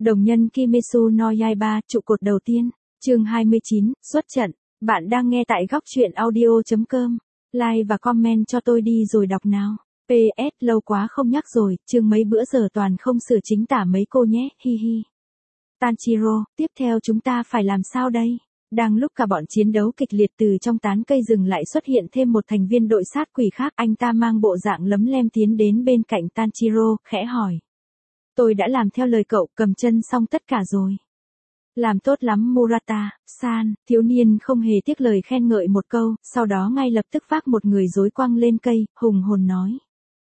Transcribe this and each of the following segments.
Đồng nhân Kimetsu no Yaiba, trụ cột đầu tiên, chương 29, xuất trận. Bạn đang nghe tại góc truyện audio.com. Like và comment cho tôi đi rồi đọc nào. PS, lâu quá không nhắc rồi, chương mấy bữa giờ toàn không sửa chính tả mấy cô nhé, hi hi. Tanjiro, tiếp theo chúng ta phải làm sao đây? Đang lúc cả bọn chiến đấu kịch liệt, từ trong tán cây rừng lại xuất hiện thêm một thành viên đội sát quỷ khác. Anh ta mang bộ dạng lấm lem tiến đến bên cạnh Tanjiro, khẽ hỏi. Tôi đã làm theo lời cậu, cầm chân xong tất cả rồi. Làm tốt lắm Murata-san, thiếu niên không hề tiếc lời khen ngợi một câu, sau đó ngay lập tức vác một người rối quăng lên cây, hùng hồn nói.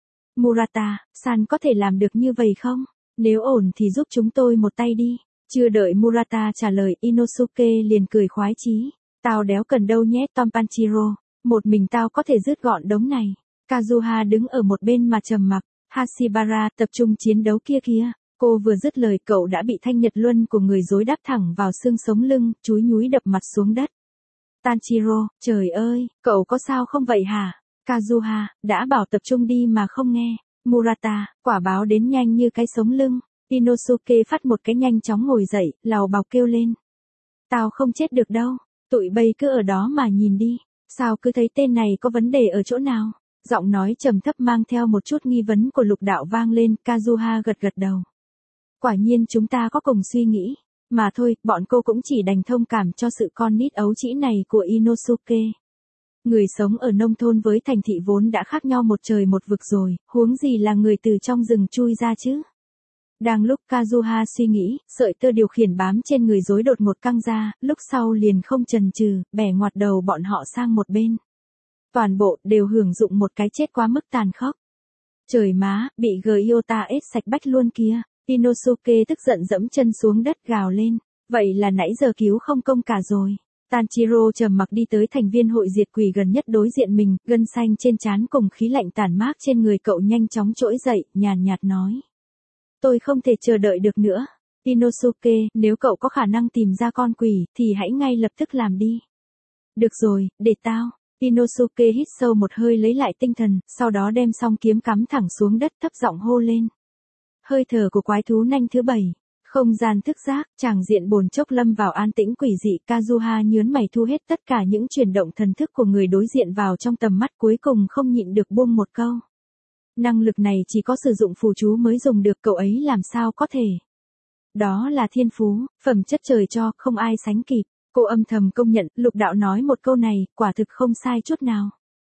Murata-san có thể làm được như vậy không? Nếu ổn thì giúp chúng tôi một tay đi. Chưa đợi Murata trả lời, Inosuke liền cười khoái chí. Tao đéo cần đâu nhé Tonpanchiro, một mình tao có thể dứt gọn đống này. Kazuha đứng ở một bên mà trầm mặc. Hashibara, tập trung chiến đấu kia kìa. Cô vừa dứt lời cậu đã bị thanh nhật luân của người dối đáp thẳng vào xương sống lưng, chúi nhúi đập mặt xuống đất. Tanjiro, trời ơi, cậu có sao không vậy hả? Kazuha, đã bảo tập trung đi mà không nghe. Murata, quả báo đến nhanh như cái sống lưng. Inosuke phát một cái nhanh chóng ngồi dậy, lào bào kêu lên. Tao không chết được đâu, tụi bay cứ ở đó mà nhìn đi, sao cứ thấy tên này có vấn đề ở chỗ nào? Giọng nói trầm thấp mang theo một chút nghi vấn của Lục Đạo vang lên, Kazuha gật gật đầu. Quả nhiên chúng ta có cùng suy nghĩ, mà thôi, bọn cô cũng chỉ đành thông cảm cho sự con nít ấu trĩ này của Inosuke. Người sống ở nông thôn với thành thị vốn đã khác nhau một trời một vực rồi, huống gì là người từ trong rừng chui ra chứ. Đang lúc Kazuha suy nghĩ, sợi tơ điều khiển bám trên người rối đột ngột căng ra, lúc sau liền không chần chừ, bẻ ngoặt đầu bọn họ sang một bên. Toàn bộ đều hưởng dụng một cái chết quá mức tàn khốc. Trời má, bị Gyota ết sạch bách luôn kìa. Inosuke tức giận dẫm chân xuống đất gào lên. Vậy là nãy giờ cứu không công cả rồi. Tanjiro trầm mặc đi tới thành viên hội diệt quỷ gần nhất đối diện mình, gân xanh trên trán cùng khí lạnh tản mát trên người cậu nhanh chóng trỗi dậy, nhàn nhạt nói. Tôi không thể chờ đợi được nữa. Inosuke, nếu cậu có khả năng tìm ra con quỷ, thì hãy ngay lập tức làm đi. Được rồi, để tao. Inosuke hít sâu một hơi lấy lại tinh thần, sau đó đem song kiếm cắm thẳng xuống đất, thấp giọng hô lên. Hơi thở của quái thú nanh thứ 7. Không gian thức giác, tràng diện bồn chốc lâm vào an tĩnh quỷ dị. Kazuha nhớn mày thu hết tất cả những chuyển động thần thức của người đối diện vào trong tầm mắt, cuối cùng không nhịn được buông một câu. Năng lực này chỉ có sử dụng phù chú mới dùng được, cậu ấy làm sao có thể. Đó là thiên phú, phẩm chất trời cho, không ai sánh kịp. Cô âm thầm công nhận, Lục Đạo nói một câu này, quả thực không sai chút nào.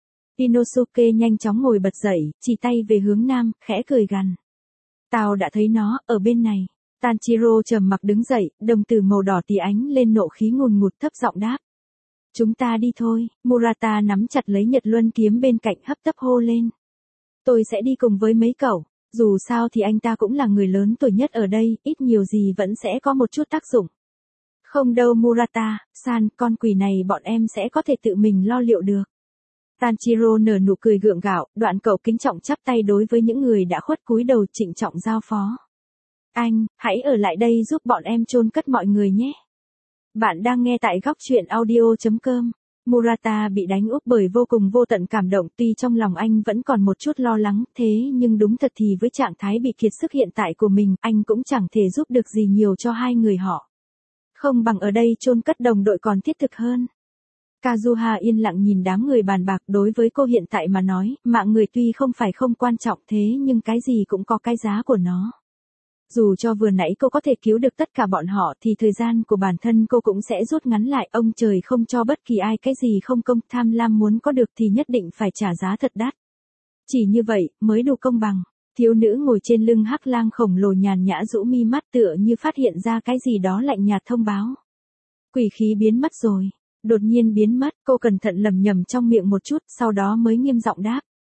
Inosuke nhanh chóng ngồi bật dậy, chỉ tay về hướng nam, khẽ cười gằn. Tao đã thấy nó, ở bên này. Tanjiro trầm mặc đứng dậy, đồng tử màu đỏ tí ánh lên nộ khí ngùn ngụt, thấp giọng đáp. Chúng ta đi thôi. Murata nắm chặt lấy nhật luân kiếm bên cạnh, hấp tấp hô lên. Tôi sẽ đi cùng với mấy cậu. Dù sao thì anh ta cũng là người lớn tuổi nhất ở đây, ít nhiều gì vẫn sẽ có một chút tác dụng. Không đâu Murata-san, con quỷ này bọn em sẽ có thể tự mình lo liệu được. Tanjiro nở nụ cười gượng gạo, đoạn cậu kính trọng chắp tay đối với những người đã khuất cúi đầu, trịnh trọng giao phó. Anh, hãy ở lại đây giúp bọn em chôn cất mọi người nhé. Bạn đang nghe tại góc truyện audio.com. Murata bị đánh úp bởi vô cùng vô tận cảm động, tuy trong lòng anh vẫn còn một chút lo lắng, thế nhưng đúng thật thì với trạng thái bị kiệt sức hiện tại của mình, anh cũng chẳng thể giúp được gì nhiều cho hai người họ. Không bằng ở đây chôn cất đồng đội còn thiết thực hơn. Kazuha yên lặng nhìn đám người bàn bạc, đối với cô hiện tại mà nói, mạng người tuy không phải không quan trọng thế nhưng cái gì cũng có cái giá của nó. Dù cho vừa nãy cô có thể cứu được tất cả bọn họ thì thời gian của bản thân cô cũng sẽ rút ngắn lại, ông trời không cho bất kỳ ai cái gì không công, tham lam muốn có được thì nhất định phải trả giá thật đắt. Chỉ như vậy mới đủ công bằng. Thiếu nữ ngồi trên lưng hắc lang khổng lồ nhàn nhã rũ mi mắt, tựa như phát hiện ra cái gì đó lạnh nhạt thông báo. Quỷ khí biến mất rồi. Đột nhiên biến mất, cô cẩn thận lẩm nhẩm trong miệng một chút, sau đó mới nghiêm giọng đáp.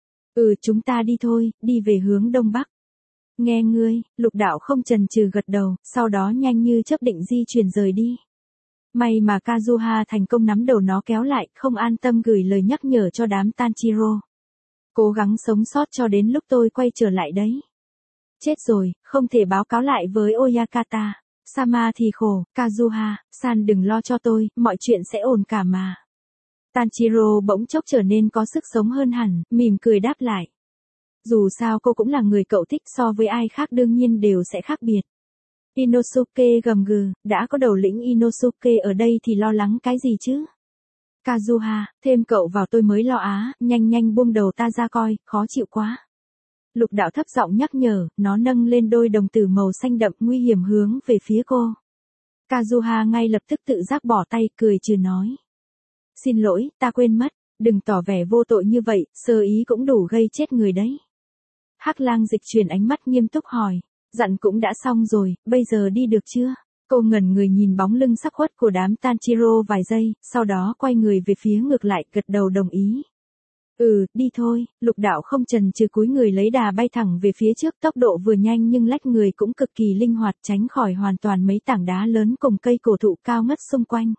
Chúng ta đi thôi, đi về hướng đông bắc. Nghe ngươi, Lục Đạo không chần chừ gật đầu, sau đó nhanh như chớp định di chuyển rời đi. May mà Kazuha thành công nắm đầu nó kéo lại, không an tâm gửi lời nhắc nhở cho đám Tanjiro. Cố gắng sống sót cho đến lúc tôi quay trở lại đấy. Chết rồi, không thể báo cáo lại với Oyakata. Sama thì khổ, Kazuha-san đừng lo cho tôi, mọi chuyện sẽ ổn cả mà. Tanjiro bỗng chốc trở nên có sức sống hơn hẳn, mỉm cười đáp lại. Dù sao cô cũng là người cậu thích, so với ai khác đương nhiên đều sẽ khác biệt. Inosuke gầm gừ, đã có đầu lĩnh Inosuke ở đây thì lo lắng cái gì chứ? Kazuha, thêm cậu vào tôi mới lo á, nhanh nhanh buông đầu ta ra coi, khó chịu quá. Lục đạo thấp giọng nhắc nhở, nó nâng lên đôi đồng tử màu xanh đậm nguy hiểm hướng về phía cô. Kazuha ngay lập tức tự giác bỏ tay, cười trừ nói. Xin lỗi, ta quên mất, đừng tỏ vẻ vô tội như vậy, sơ ý cũng đủ gây chết người đấy. Hắc Lang dịch chuyển ánh mắt nghiêm túc hỏi, dặn cũng đã xong rồi, bây giờ đi được chưa? Cô ngẩn người nhìn bóng lưng sắc khuất của đám Tanjiro vài giây, sau đó quay người về phía ngược lại, gật đầu đồng ý. Đi thôi, lục đạo không chần chừ cúi người lấy đà bay thẳng về phía trước, tốc độ vừa nhanh nhưng lách người cũng cực kỳ linh hoạt, tránh khỏi hoàn toàn mấy tảng đá lớn cùng cây cổ thụ cao ngất xung quanh.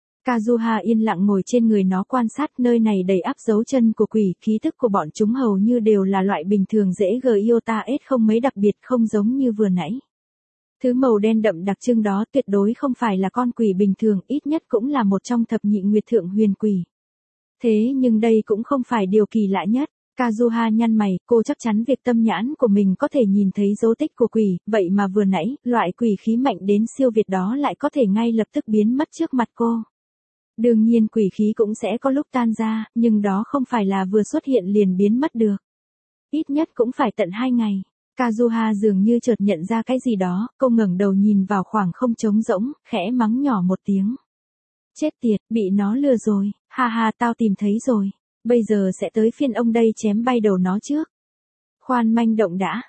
Kazuha yên lặng ngồi trên người nó quan sát, nơi này đầy ắp dấu chân của quỷ, khí thức của bọn chúng hầu như đều là loại bình thường dễ Gyota S không mấy đặc biệt, không giống như vừa nãy. Thứ màu đen đậm đặc trưng đó tuyệt đối không phải là con quỷ bình thường, ít nhất cũng là một trong thập nhị nguyệt thượng huyền quỷ. Thế nhưng đây cũng không phải điều kỳ lạ nhất. Kazuha nhăn mày, cô chắc chắn việc tâm nhãn của mình có thể nhìn thấy dấu tích của quỷ, vậy mà vừa nãy, loại quỷ khí mạnh đến siêu việt đó lại có thể ngay lập tức biến mất trước mặt cô. Đương nhiên quỷ khí cũng sẽ có lúc tan ra, nhưng đó không phải là vừa xuất hiện liền biến mất được. Ít nhất cũng phải tận 2 ngày. Kazuha dường như chợt nhận ra cái gì đó, cô ngẩng đầu nhìn vào khoảng không trống rỗng, khẽ mắng nhỏ một tiếng. Chết tiệt, bị nó lừa rồi, ha ha tao tìm thấy rồi. Bây giờ sẽ tới phiên ông đây chém bay đầu nó trước. Khoan manh động đã,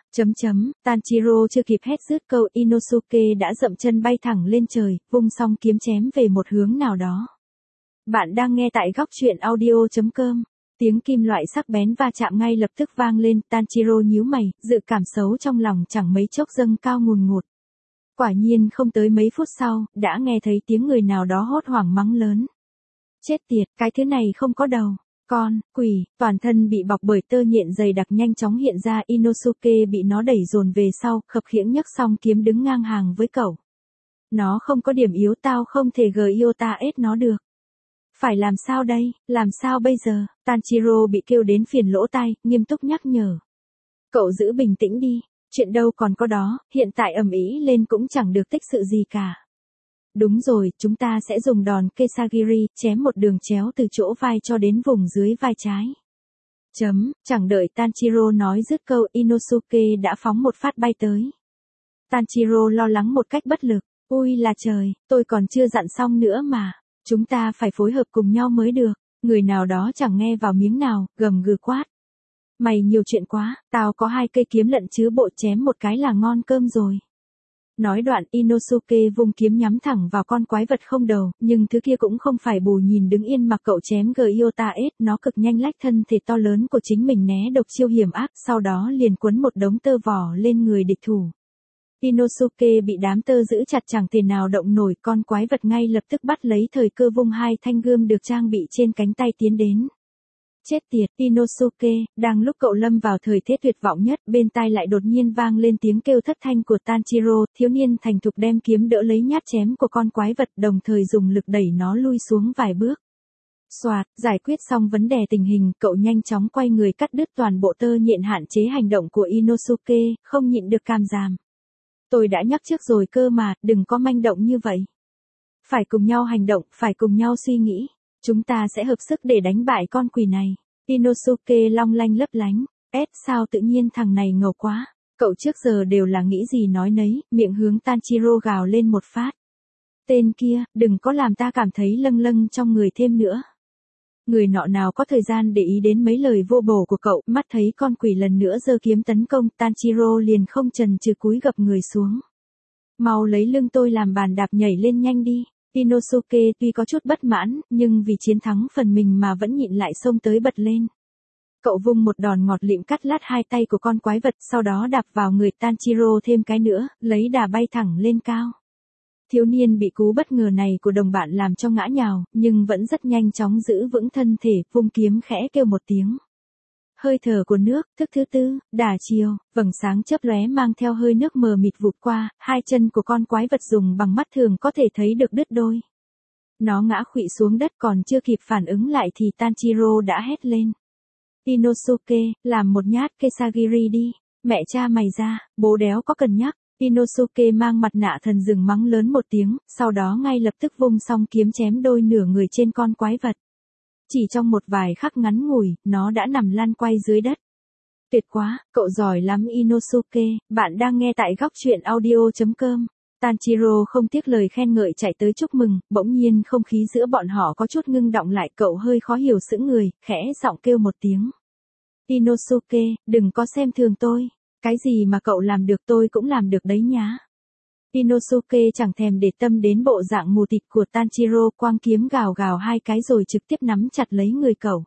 Tanjiro chưa kịp hét dứt câu, Inosuke đã dậm chân bay thẳng lên trời, vung song kiếm chém về một hướng nào đó. Bạn đang nghe tại góc truyện audio.com. Tiếng kim loại sắc bén va chạm ngay lập tức vang lên, Tanjiro nhíu mày, dự cảm xấu trong lòng chẳng mấy chốc dâng cao ngùn ngụt. Quả nhiên không tới mấy phút sau, đã nghe thấy tiếng người nào đó hốt hoảng mắng lớn. Chết tiệt, cái thứ này không có đầu. Con, quỷ, toàn thân bị bọc bởi tơ nhện dày đặc nhanh chóng hiện ra, Inosuke bị nó đẩy dồn về sau, khập khiễng nhấc song kiếm đứng ngang hàng với cậu. Nó không có điểm yếu, tao không thể Gyota S nó được. Phải làm sao đây, làm sao bây giờ? Tanjiro bị kêu đến phiền lỗ tai, nghiêm túc nhắc nhở. Cậu giữ bình tĩnh đi, chuyện đâu còn có đó, hiện tại ầm ĩ lên cũng chẳng được tích sự gì cả. Đúng rồi, chúng ta sẽ dùng đòn Kesagiri, chém một đường chéo từ chỗ vai cho đến vùng dưới vai trái. Chẳng đợi Tanjiro nói dứt câu, Inosuke đã phóng một phát bay tới. Tanjiro lo lắng một cách bất lực, ui là trời, tôi còn chưa dặn xong nữa mà. Chúng ta phải phối hợp cùng nhau mới được. Người nào đó chẳng nghe vào miếng nào, gầm gừ quát. Mày nhiều chuyện quá, tao có 2 cây kiếm lận chứ bộ, chém một cái là ngon cơm rồi. Nói đoạn, Inosuke vung kiếm nhắm thẳng vào con quái vật không đầu, nhưng thứ kia cũng không phải bù nhìn đứng yên mặc cậu chém Gyota S, nó cực nhanh lách thân thể to lớn của chính mình né độc chiêu hiểm ác, sau đó liền quấn một đống tơ vỏ lên người địch thủ. Inosuke bị đám tơ giữ chặt chẳng thể nào động nổi, con quái vật ngay lập tức bắt lấy thời cơ vung 2 thanh gươm được trang bị trên cánh tay tiến đến. Chết tiệt, Inosuke, đang lúc cậu lâm vào thời thế tuyệt vọng nhất, bên tai lại đột nhiên vang lên tiếng kêu thất thanh của Tanjiro, thiếu niên thành thục đem kiếm đỡ lấy nhát chém của con quái vật, đồng thời dùng lực đẩy nó lui xuống vài bước. Soạt, giải quyết xong vấn đề tình hình, cậu nhanh chóng quay người cắt đứt toàn bộ tơ nhện hạn chế hành động của Inosuke, không nhịn được cam giảm. Tôi đã nhắc trước rồi cơ mà, đừng có manh động như vậy. Phải cùng nhau hành động, phải cùng nhau suy nghĩ. Chúng ta sẽ hợp sức để đánh bại con quỷ này. Inosuke long lanh lấp lánh. Sao tự nhiên thằng này ngầu quá. Cậu trước giờ đều là nghĩ gì nói nấy, miệng hướng Tanjiro gào lên một phát. Tên kia, đừng có làm ta cảm thấy lâng lâng trong người thêm nữa. Người nọ nào có thời gian để ý đến mấy lời vô bổ của cậu, mắt thấy con quỷ lần nữa giơ kiếm tấn công, Tanjiro liền không chần chừ cúi gập người xuống. Mau lấy lưng tôi làm bàn đạp, nhảy lên nhanh đi. Inosuke tuy có chút bất mãn, nhưng vì chiến thắng phần mình mà vẫn nhịn lại xông tới bật lên. Cậu vung một đòn ngọt lịm cắt lát 2 tay của con quái vật, sau đó đạp vào người Tanjiro thêm cái nữa, lấy đà bay thẳng lên cao. Thiếu niên bị cú bất ngờ này của đồng bạn làm cho ngã nhào, nhưng vẫn rất nhanh chóng giữ vững thân thể, vung kiếm khẽ kêu một tiếng. Hơi thở của nước, thức thứ tư, đả chiều, vầng sáng chớp lóe mang theo hơi nước mờ mịt vụt qua, 2 chân của con quái vật dùng bằng mắt thường có thể thấy được đứt đôi. Nó ngã khuỵu xuống đất, còn chưa kịp phản ứng lại thì Tanjiro đã hét lên. Inosuke, làm một nhát Kesagiri đi, mẹ cha mày ra, bố đéo có cần nhắc. Inosuke mang mặt nạ thần rừng mắng lớn một tiếng, sau đó ngay lập tức vung song kiếm chém đôi nửa người trên con quái vật. Chỉ trong một vài khắc ngắn ngủi, nó đã nằm lăn quay dưới đất. Tuyệt quá, cậu giỏi lắm Inosuke, bạn đang nghe tại góc truyện audio.com. Tanjiro không tiếc lời khen ngợi chạy tới chúc mừng, bỗng nhiên không khí giữa bọn họ có chút ngưng đọng lại, cậu hơi khó hiểu sững người, khẽ giọng kêu một tiếng. Inosuke, đừng có xem thường tôi, cái gì mà cậu làm được tôi cũng làm được đấy nhá. Inosuke chẳng thèm để tâm đến bộ dạng mù tịt của Tanjiro, quang kiếm gào gào hai cái rồi trực tiếp nắm chặt lấy người cậu.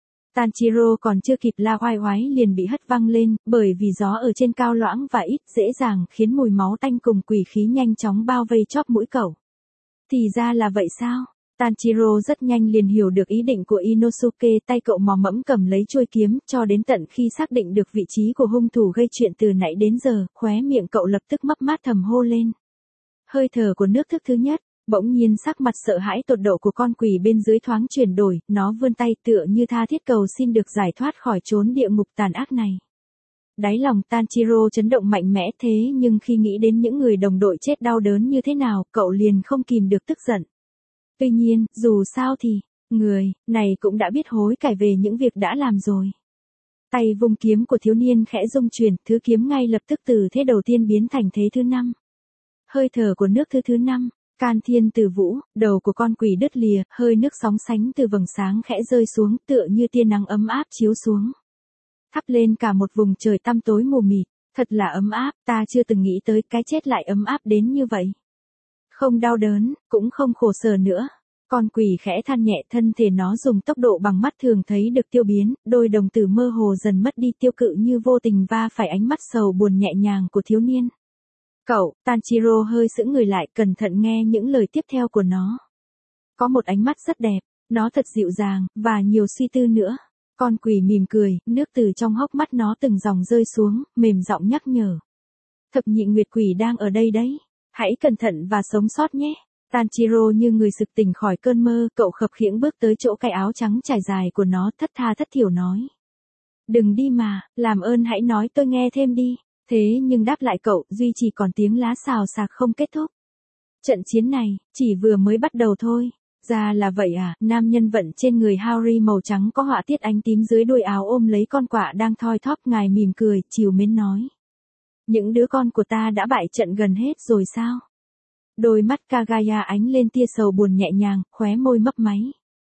Tanjiro còn chưa kịp la oai oái liền bị hất văng lên, bởi vì gió ở trên cao loãng và ít dễ dàng khiến mùi máu tanh cùng quỷ khí nhanh chóng bao vây chóp mũi cậu. Thì ra là vậy sao? Tanjiro rất nhanh liền hiểu được ý định của Inosuke, tay cậu mò mẫm cầm lấy chuôi kiếm, cho đến tận khi xác định được vị trí của hung thủ gây chuyện từ nãy đến giờ, khóe miệng cậu lập tức mấp mát thầm hô lên. Hơi thở của nước thức thứ nhất, bỗng nhiên sắc mặt sợ hãi tột độ của con quỷ bên dưới thoáng chuyển đổi, nó vươn tay tựa như tha thiết cầu xin được giải thoát khỏi chốn địa ngục tàn ác này. Đáy lòng Tanjiro chấn động mạnh mẽ, thế nhưng khi nghĩ đến những người đồng đội chết đau đớn như thế nào, cậu liền không kìm được tức giận. Tuy nhiên, dù sao thì, người này cũng đã biết hối cải về những việc đã làm rồi. Tay vung kiếm của thiếu niên khẽ rung chuyển, thứ kiếm ngay lập tức từ thế đầu tiên biến thành thế thứ 5. Hơi thở của nước thứ 5, can thiên tử vũ, đầu của con quỷ đứt lìa, hơi nước sóng sánh từ vầng sáng khẽ rơi xuống, tựa như tia nắng ấm áp chiếu xuống. Thắp lên cả một vùng trời tăm tối mù mịt, thật là ấm áp, ta chưa từng nghĩ tới cái chết lại ấm áp đến như vậy. Không đau đớn, cũng không khổ sở nữa. Con quỷ khẽ than nhẹ, thân thể nó dùng tốc độ bằng mắt thường thấy được tiêu biến, đôi đồng tử mơ hồ dần mất đi, tiêu cự như vô tình va phải ánh mắt sầu buồn nhẹ nhàng của thiếu niên. Cậu, Tanjiro hơi sững người lại, cẩn thận nghe những lời tiếp theo của nó. Có một ánh mắt rất đẹp, nó thật dịu dàng, và nhiều suy tư nữa. Con quỷ mỉm cười, nước từ trong hốc mắt nó từng dòng rơi xuống, mềm giọng nhắc nhở. Thập nhị nguyệt quỷ đang ở đây đấy. Hãy cẩn thận và sống sót nhé. Tanjiro như người sực tỉnh khỏi cơn mơ, cậu khập khiễng bước tới chỗ cái áo trắng trải dài của nó, thất tha thất thiểu nói. Đừng đi mà, làm ơn hãy nói tôi nghe thêm đi. Thế nhưng đáp lại cậu, duy chỉ còn tiếng lá xào xạc không kết thúc. Trận chiến này, chỉ vừa mới bắt đầu thôi. Ra là vậy à, nam nhân vận trên người Harry màu trắng có họa tiết ánh tím dưới đuôi áo ôm lấy con quạ đang thoi thóp, ngài mỉm cười, trìu mến nói. Những đứa con của ta đã bại trận gần hết rồi sao? Đôi mắt Kagaya ánh lên tia sầu buồn nhẹ nhàng, khóe môi mấp máy.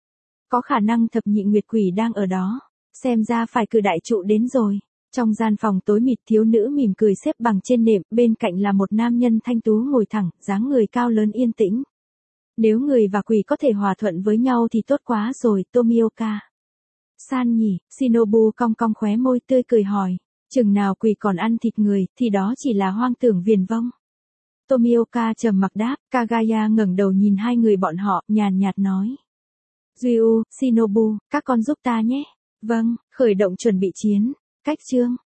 Có khả năng thập nhị nguyệt quỷ đang ở đó. Xem ra phải cử đại trụ đến rồi. Trong gian phòng tối mịt, thiếu nữ mỉm cười xếp bằng trên nệm, bên cạnh là một nam nhân thanh tú ngồi thẳng, dáng người cao lớn yên tĩnh. Nếu người và quỷ có thể hòa thuận với nhau thì tốt quá rồi, Tomioka. San nhỉ, Shinobu cong cong khóe môi tươi cười hỏi. Chừng nào quỷ còn ăn thịt người, thì đó chỉ là hoang tưởng viển vông. Tomioka trầm mặc đáp, Kagaya ngẩng đầu nhìn hai người bọn họ, nhàn nhạt nói. Ryu, Shinobu, các con giúp ta nhé. Vâng, khởi động chuẩn bị chiến. Cách chương.